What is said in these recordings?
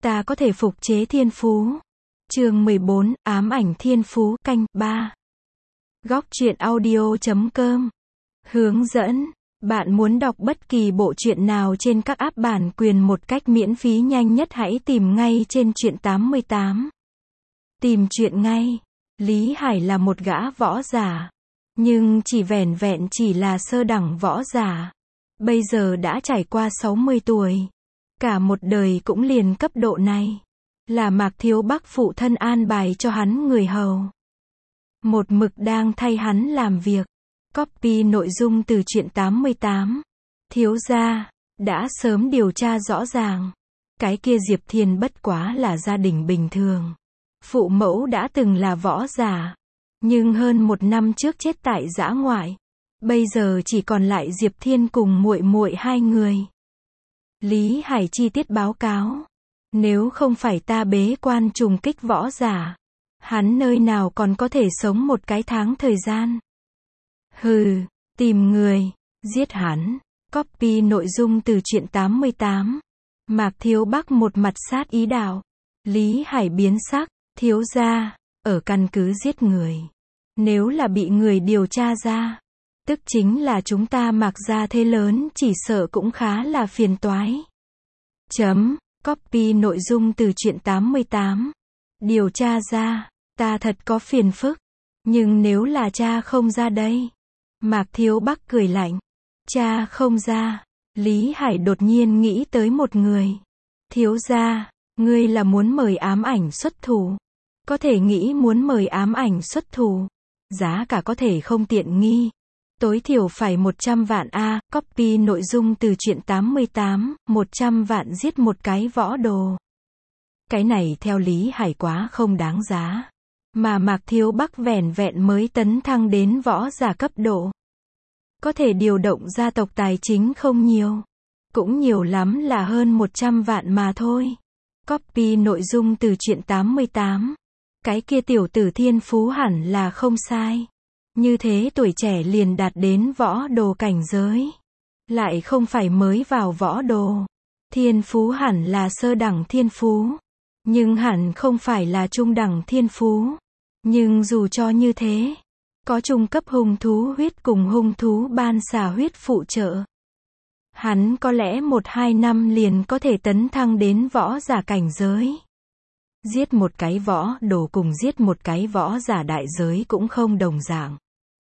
Ta có thể phục chế thiên phú. Chương 14, ám ảnh thiên phú, canh 3. Góc truyện audio.com. Hướng dẫn. Bạn muốn đọc bất kỳ bộ truyện nào trên các app bản quyền một cách miễn phí nhanh nhất, hãy tìm ngay trên truyện 88. Tìm truyện ngay. Lý Hải là một gã võ giả, nhưng chỉ vẻn vẹn chỉ là sơ đẳng võ giả. Bây giờ đã trải qua 60 tuổi. Cả một đời cũng liền cấp độ này. Là Mạc Thiếu Bắc phụ thân an bài cho hắn người hầu. Một mực đang thay hắn làm việc. Copy nội dung từ truyện 88. Thiếu gia đã sớm điều tra rõ ràng. Cái kia Diệp Thiên bất quá là gia đình bình thường. Phụ mẫu đã từng là võ giả, nhưng hơn 1 năm trước chết tại dã ngoại. Bây giờ chỉ còn lại Diệp Thiên cùng muội muội 2 người. Lý Hải chi tiết báo cáo. Nếu không phải ta bế quan trùng kích võ giả, hắn nơi nào còn có thể sống một cái tháng thời gian. Hừ, tìm người, giết hắn. Copy nội dung từ truyện 88. Mạc Thiếu Bắc một mặt sát ý đạo. Lý Hải biến sắc, thiếu gia, ở căn cứ giết người. Nếu là bị người điều tra ra, tức chính là chúng ta Mạc gia thế lớn, chỉ sợ cũng khá là phiền toái. Copy nội dung từ truyện 88. Điều tra ra, ta thật có phiền phức. Nhưng nếu là cha không ra đây. Mạc Thiếu Bắc cười lạnh. Cha không ra. Lý Hải đột nhiên nghĩ tới một người. Thiếu gia, ngươi là muốn mời ám ảnh xuất thủ. Có thể nghĩ muốn mời ám ảnh xuất thủ. Giá cả có thể không tiện nghi. Tối thiểu phải 100 vạn a. Copy nội dung từ truyện 88. 100 vạn giết một cái võ đồ. Cái này theo Lý Hải quá không đáng giá. Mà Mạc Thiếu Bắc vẻn vẹn mới tấn thăng đến võ giả cấp độ. Có thể điều động gia tộc tài chính không nhiều. Cũng nhiều lắm là hơn 100 vạn mà thôi. Copy nội dung từ truyện 88. Cái kia tiểu tử thiên phú hẳn là không sai. Như thế tuổi trẻ liền đạt đến võ đồ cảnh giới. Lại không phải mới vào võ đồ. Thiên phú hẳn là sơ đẳng thiên phú. Nhưng hẳn không phải là trung đẳng thiên phú. Nhưng dù cho như thế, có trung cấp hung thú huyết cùng hung thú ban xà huyết phụ trợ. Hắn có lẽ 1-2 năm liền có thể tấn thăng đến võ giả cảnh giới. Giết một cái võ đồ cùng giết một cái võ giả đại giới cũng không đồng dạng.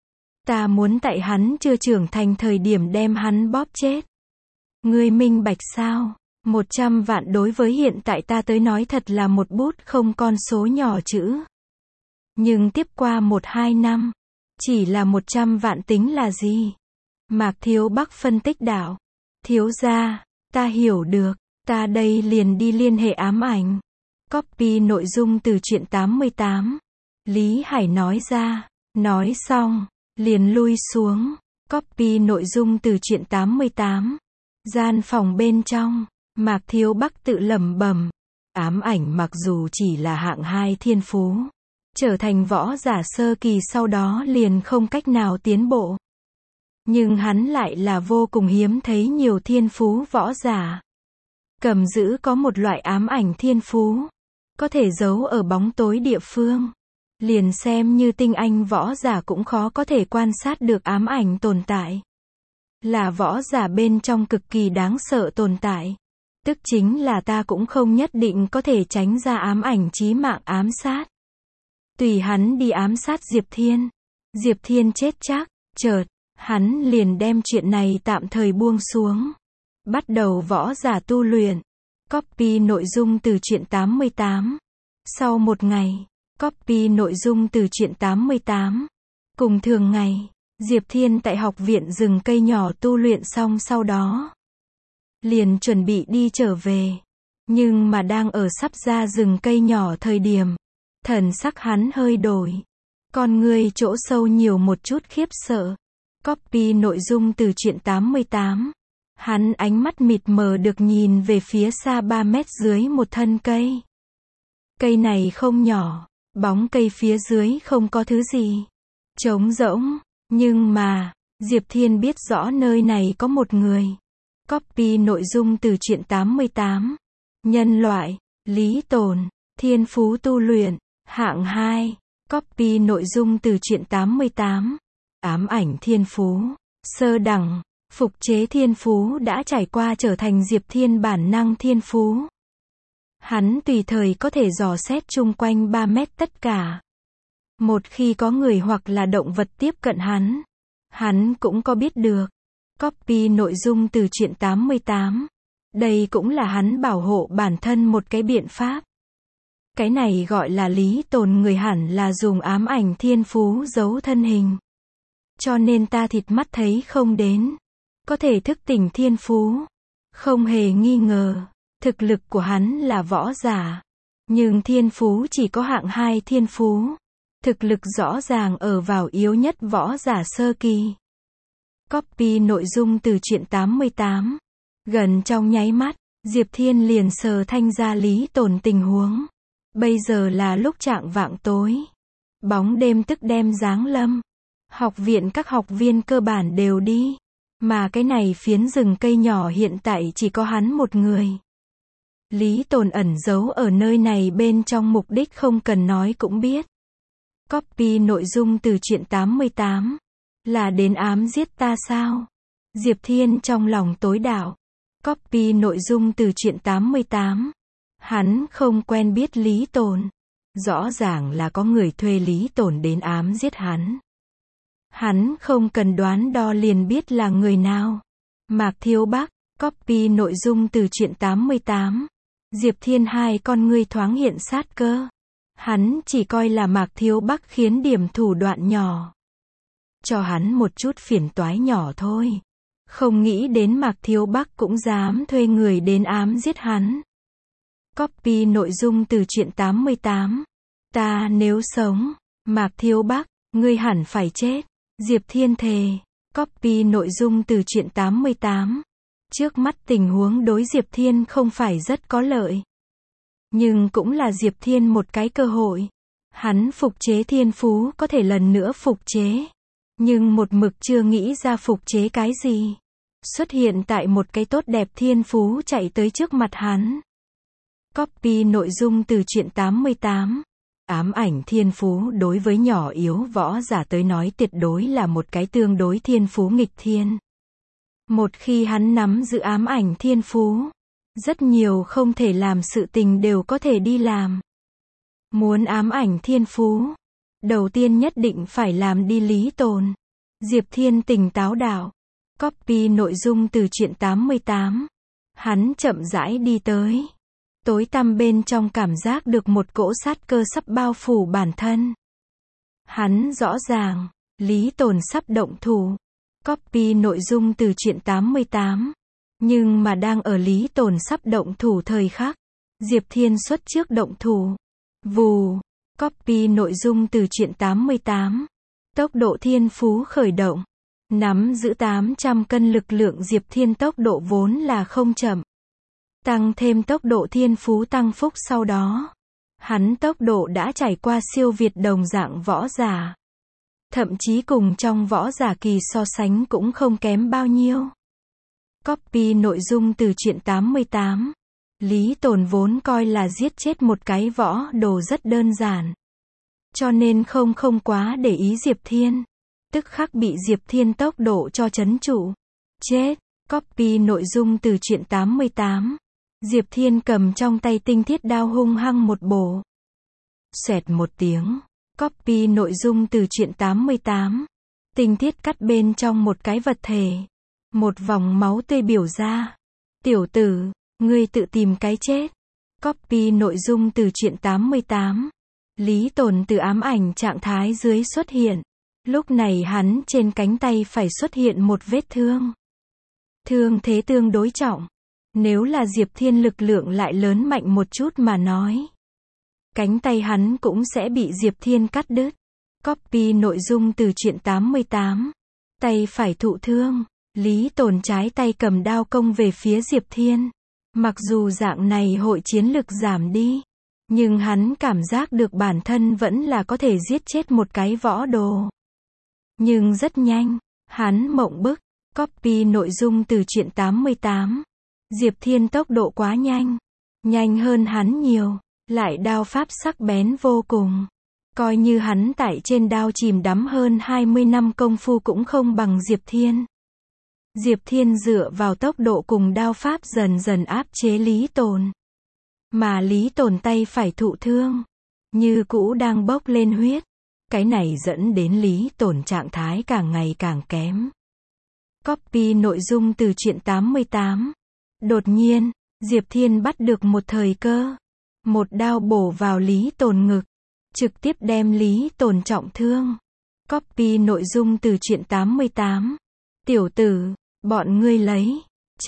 Ta muốn tại hắn chưa trưởng thành thời điểm đem hắn bóp chết. Ngươi minh bạch sao? 100 vạn đối với hiện tại ta tới nói thật là một bút không con số nhỏ chữ. Nhưng tiếp qua 1-2 năm, chỉ là 100 vạn tính là gì? Mạc Thiếu Bắc phân tích đạo. Thiếu gia, ta hiểu được, ta đây liền đi liên hệ ám ảnh. Copy nội dung từ truyện 88. Lý Hải nói ra. Nói xong, liền lui xuống. Copy nội dung từ truyện 88. Gian phòng bên trong, Mạc Thiếu Bắc tự lẩm bẩm. Ám ảnh mặc dù chỉ là hạng 2 thiên phú, trở thành võ giả sơ kỳ sau đó liền không cách nào tiến bộ. Nhưng hắn lại là vô cùng hiếm thấy nhiều thiên phú võ giả. Cầm giữ có một loại ám ảnh thiên phú, có thể giấu ở bóng tối địa phương. Liền xem như tinh anh võ giả cũng khó có thể quan sát được ám ảnh tồn tại. Là võ giả bên trong cực kỳ đáng sợ tồn tại. Tức chính là ta cũng không nhất định có thể tránh ra ám ảnh chí mạng ám sát. Tùy hắn đi ám sát Diệp Thiên. Diệp Thiên chết chắc. Chợt, hắn liền đem chuyện này tạm thời buông xuống. Bắt đầu võ giả tu luyện. Copy nội dung từ truyện 88. Sau một ngày, copy nội dung từ truyện 88. Cùng thường ngày, Diệp Thiên tại học viện rừng cây nhỏ tu luyện xong sau đó. Liền chuẩn bị đi trở về. Nhưng mà đang ở sắp ra rừng cây nhỏ thời điểm. Thần sắc hắn hơi đổi. Con người chỗ sâu nhiều một chút khiếp sợ. Copy nội dung từ truyện 88. Hắn ánh mắt mịt mờ được nhìn về phía xa 3 mét dưới một thân cây. Cây này không nhỏ, bóng cây phía dưới không có thứ gì. Trống rỗng, nhưng mà, Diệp Thiên biết rõ nơi này có một người. Copy nội dung từ truyện 88. Nhân loại, Lý Tồn, thiên phú tu luyện, hạng 2. Copy nội dung từ truyện 88. Ám ảnh thiên phú. Sơ đẳng, phục chế thiên phú đã trải qua trở thành Diệp Thiên bản năng thiên phú. Hắn tùy thời có thể dò xét chung quanh 3 mét tất cả. Một khi có người hoặc là động vật tiếp cận hắn cũng có biết được. Copy nội dung từ truyện 88. Đây cũng là hắn bảo hộ bản thân một cái biện pháp. Cái này gọi là Lý Tồn, người hẳn là dùng ám ảnh thiên phú giấu thân hình. Cho nên ta thịt mắt thấy không đến. Có thể thức tỉnh thiên phú. Không hề nghi ngờ, thực lực của hắn là võ giả. Nhưng thiên phú chỉ có hạng 2 thiên phú. Thực lực rõ ràng ở vào yếu nhất võ giả sơ kỳ. Copy nội dung từ truyện 88. Gần trong nháy mắt, Diệp Thiên liền sờ thanh ra Lý Tồn tình huống. Bây giờ là lúc chạng vạng tối. Bóng đêm tức đem giáng lâm. Học viện các học viên cơ bản đều đi. Mà cái này phiến rừng cây nhỏ hiện tại chỉ có hắn một người. Lý Tồn ẩn giấu ở nơi này bên trong, mục đích không cần nói cũng biết. Copy nội dung từ truyện 88. Là đến ám giết ta sao? Diệp Thiên trong lòng tối đạo. Copy nội dung từ truyện 88. Hắn không quen biết Lý Tồn. Rõ ràng là có người thuê Lý Tồn đến ám giết hắn. Hắn không cần đoán đo liền biết là người nào. Mạc Thiếu Bắc. Copy nội dung từ truyện 88. Diệp Thiên hai con ngươi thoáng hiện sát cơ. Hắn chỉ coi là Mạc Thiếu Bắc khiến điểm thủ đoạn nhỏ. Cho hắn một chút phiền toái nhỏ thôi. Không nghĩ đến Mạc Thiếu Bắc cũng dám thuê người đến ám giết hắn. Copy nội dung từ truyện 88. Ta nếu sống, Mạc Thiếu Bắc, ngươi hẳn phải chết. Diệp Thiên thề. Copy nội dung từ truyện 88. Trước mắt tình huống đối Diệp Thiên không phải rất có lợi. Nhưng cũng là Diệp Thiên một cái cơ hội. Hắn phục chế thiên phú có thể lần nữa phục chế. Nhưng một mực chưa nghĩ ra phục chế cái gì. Xuất hiện tại một cái tốt đẹp thiên phú chạy tới trước mặt hắn. Copy nội dung từ truyện 88. Ám ảnh thiên phú đối với nhỏ yếu võ giả tới nói tuyệt đối là một cái tương đối thiên phú nghịch thiên. Một khi hắn nắm giữ ám ảnh thiên phú, rất nhiều không thể làm sự tình đều có thể đi làm. Muốn ám ảnh thiên phú, đầu tiên nhất định phải làm đi Lý Tồn. Diệp Thiên tỉnh táo đạo. Copy nội dung từ truyện 88. Hắn chậm rãi đi tới. Tối tăm bên trong cảm giác được một cỗ sát cơ sắp bao phủ bản thân. Hắn rõ ràng, Lý Tồn sắp động thủ. Copy nội dung từ truyện 88. Nhưng mà đang ở Lý Tồn sắp động thủ thời khắc, Diệp Thiên xuất trước động thủ. Vù. Copy nội dung từ truyện 88. Tốc độ thiên phú khởi động. Nắm giữ 800 cân lực lượng Diệp Thiên tốc độ vốn là không chậm. Tăng thêm tốc độ thiên phú tăng phúc sau đó. Hắn tốc độ đã trải qua siêu việt đồng dạng võ giả. Thậm chí cùng trong võ giả kỳ so sánh cũng không kém bao nhiêu. Copy nội dung từ truyện 88. Lý Tồn vốn coi là giết chết một cái võ đồ rất đơn giản. Cho nên không quá để ý Diệp Thiên. Tức khắc bị Diệp Thiên tốc độ cho trấn trụ. Chết. Copy nội dung từ truyện 88. Diệp Thiên cầm trong tay tinh thiết đao hung hăng một bổ. Xoẹt một tiếng. Copy nội dung từ truyện 88. Tinh thiết cắt bên trong một cái vật thể. Một vòng máu tươi biểu ra. Tiểu tử, ngươi tự tìm cái chết. Copy nội dung từ truyện 88. Lý Tồn từ ám ảnh trạng thái dưới xuất hiện. Lúc này hắn trên cánh tay phải xuất hiện một vết thương. Thương thế tương đối trọng. Nếu là Diệp Thiên lực lượng lại lớn mạnh một chút mà nói, cánh tay hắn cũng sẽ bị Diệp Thiên cắt đứt. Copy nội dung từ truyện 88. Tay phải thụ thương. Lý Tồn trái tay cầm đao công về phía Diệp Thiên. Mặc dù dạng này hội chiến lực giảm đi, nhưng hắn cảm giác được bản thân vẫn là có thể giết chết một cái võ đồ. Nhưng rất nhanh, hắn mộng bức. Copy nội dung từ truyện 88. Diệp Thiên tốc độ quá nhanh. Nhanh hơn hắn nhiều, lại đao pháp sắc bén vô cùng. Coi như hắn tại trên đao chìm đắm hơn 20 năm công phu cũng không bằng Diệp Thiên. Diệp Thiên dựa vào tốc độ cùng đao pháp dần dần áp chế Lý Tồn. Mà Lý Tồn tay phải thụ thương, như cũ đang bốc lên huyết. Cái này dẫn đến Lý Tồn trạng thái càng ngày càng kém. Copy nội dung từ truyện 88. Đột nhiên, Diệp Thiên bắt được một thời cơ. Một đao bổ vào Lý Tồn ngực, trực tiếp đem Lý Tồn trọng thương. Copy nội dung từ truyện 88. Tiểu tử, bọn ngươi lấy.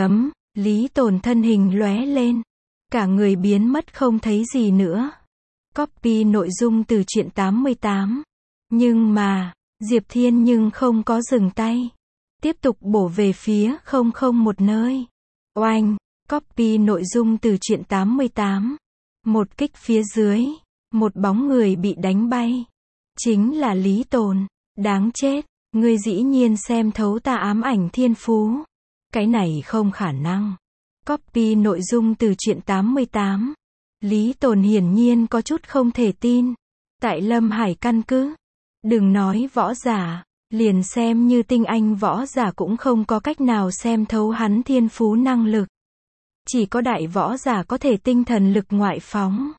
Lý Tồn thân hình lóe lên. Cả người biến mất không thấy gì nữa. Copy nội dung từ truyện 88. Nhưng mà, Diệp Thiên nhưng không có dừng tay. Tiếp tục bổ về phía 001 nơi. Oanh, copy nội dung từ truyện 88. Một kích phía dưới, một bóng người bị đánh bay. Chính là Lý Tồn. Đáng chết, ngươi dĩ nhiên xem thấu ta ám ảnh thiên phú. Cái này không khả năng. Copy nội dung từ truyện 88. Lý Tồn hiển nhiên có chút không thể tin. Tại Lâm Hải căn cứ, đừng nói võ giả, liền xem như tinh anh võ giả cũng không có cách nào xem thấu hắn thiên phú năng lực. Chỉ có đại võ giả có thể tinh thần lực ngoại phóng,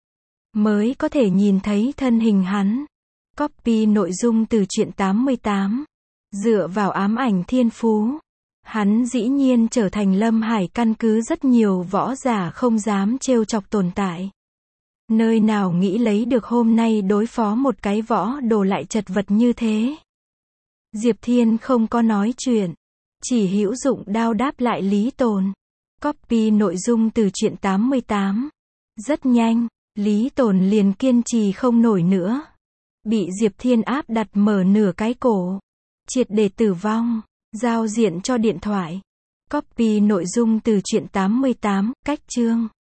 mới có thể nhìn thấy thân hình hắn. Copy nội dung từ truyện 88. Dựa vào ám ảnh thiên phú, hắn dĩ nhiên trở thành Lâm Hải căn cứ rất nhiều võ giả không dám trêu chọc tồn tại. Nơi nào nghĩ lấy được hôm nay đối phó một cái võ đồ lại chật vật như thế. Diệp Thiên không có nói chuyện, chỉ hữu dụng đao đáp lại Lý Tồn. Copy nội dung từ truyện 88. Rất nhanh, Lý Tồn liền kiên trì không nổi nữa. Bị Diệp Thiên áp đặt mở nửa cái cổ. Triệt để tử vong. Giao diện cho điện thoại. Copy nội dung từ truyện 88, cách chương.